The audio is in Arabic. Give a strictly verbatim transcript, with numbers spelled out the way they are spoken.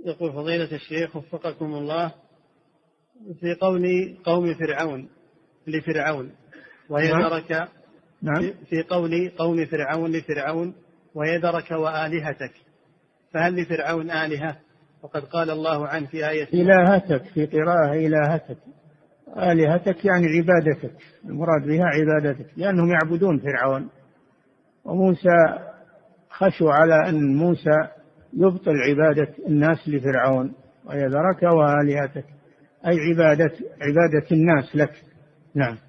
يقول فضيلة الشيخ وفقكم الله، في قول قوم فرعون لفرعون ويذرك، نعم. في قول قوم فرعون لفرعون ويذرك وآلهتك، فهل لفرعون آلهة؟ وقد قال الله عنه في آية إلهتك، في قراءة إلهتك، آلهتك يعني عبادتك، المراد بها عبادتك، لأنهم يعبدون فرعون، وموسى خشوا على أن موسى يبطل عبادة الناس لفرعون، ويذرك وآلهتك أي عبادة عبادة الناس لك. نعم.